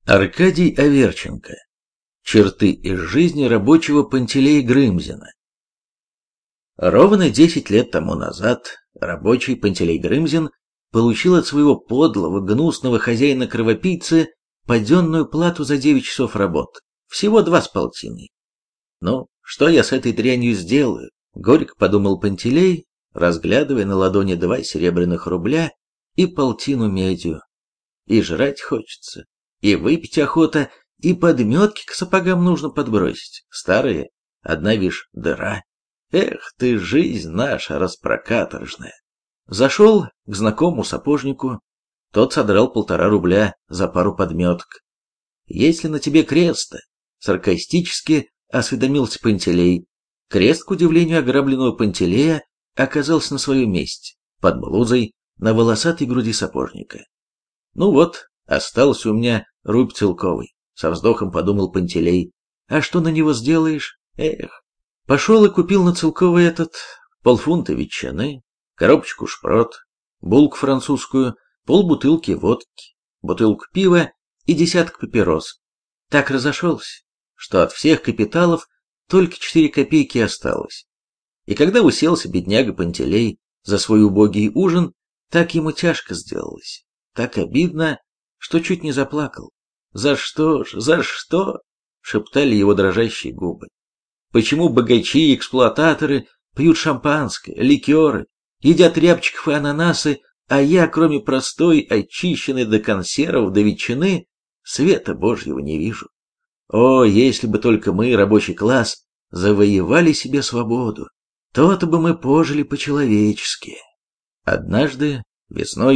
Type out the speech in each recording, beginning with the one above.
Аркадий Аверченко. Черты из жизни рабочего Пантелея Грымзина. Ровно 10 лет тому назад рабочий Пантелей Грымзин получил от своего подлого, гнусного хозяина-кровопийцы паденную плату за 9 часов работы. Всего 2,5. «Ну, что я с этой дрянью сделаю?» — горько подумал Пантелей, разглядывая на ладони 2 серебряных рубля и полтину медью. И жрать хочется, и выпить охота, и подметки к сапогам нужно подбросить. Старые, одна вишь дыра. Эх ты, жизнь наша распрокаторжная. Зашел к знакомому сапожнику. Тот содрал 1,5 рубля за пару подметок. «Есть ли на тебе крест-то?» — саркастически осведомился Пантелей. Крест, к удивлению ограбленного Пантелея, оказался на своем месте, под блузой, на волосатой груди сапожника. «Ну вот, остался у меня рубь целковый», — со вздохом подумал Пантелей. «А что на него сделаешь? Эх». Пошел и купил на целковый этот полфунта ветчины, коробочку шпрот, булку французскую, полбутылки водки, бутылку пива и 10 папирос. Так разошелся, что от всех капиталов только 4 копейки осталось. И когда уселся бедняга Пантелей за свой убогий ужин, так ему тяжко сделалось, так обидно, что чуть не заплакал. «За что ж, за что?» — шептали его дрожащие губы. «Почему богачи и эксплуататоры пьют шампанское, ликеры, едят рябчиков и ананасы, а я, кроме простой, очищенной до консервов, до ветчины, света Божьего не вижу? О, если бы только мы, рабочий класс, завоевали себе свободу, то-то бы мы пожили по-человечески». Однажды, весной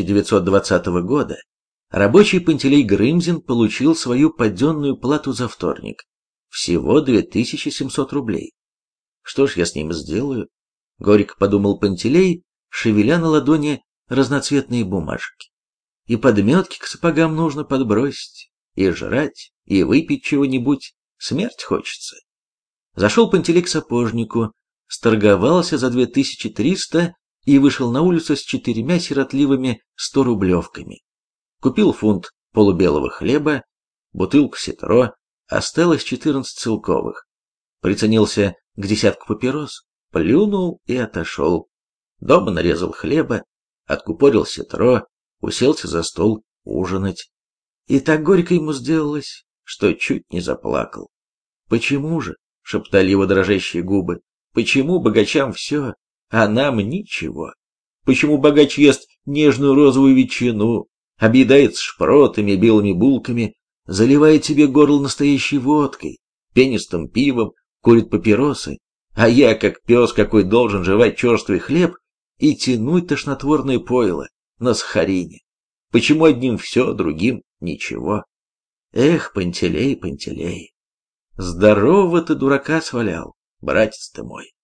1920 года, рабочий Пантелей Грымзин получил свою паденную плату за вторник. Всего 2700 рублей. «Что ж я с ним сделаю?» — горько подумал Пантелей, шевеля на ладони разноцветные бумажки. «И подметки к сапогам нужно подбросить, и жрать, и выпить чего-нибудь. Смерть хочется». Зашел Пантелей к сапожнику, сторговался за 2300 и вышел на улицу с 4 сиротливыми 100-рублевками. Купил фунт полубелого хлеба, бутылку ситро, осталось 14 целковых. Приценился к 10 папирос, плюнул и отошел. Дома нарезал хлеба, откупорил ситро, уселся за стол ужинать. И так горько ему сделалось, что чуть не заплакал. «Почему же?» — шептали его дрожащие губы. «Почему богачам все, а нам ничего? Почему богач ест нежную розовую ветчину, объедается шпротами, белыми булками, заливает себе горло настоящей водкой, пенистым пивом, курит папиросы, а я, как пес какой, должен жевать черствый хлеб и тянуть тошнотворное пойло на сахарине? Почему одним все, другим ничего? Эх, Пантелей, Пантелей, здорово ты дурака свалял, братец ты мой!»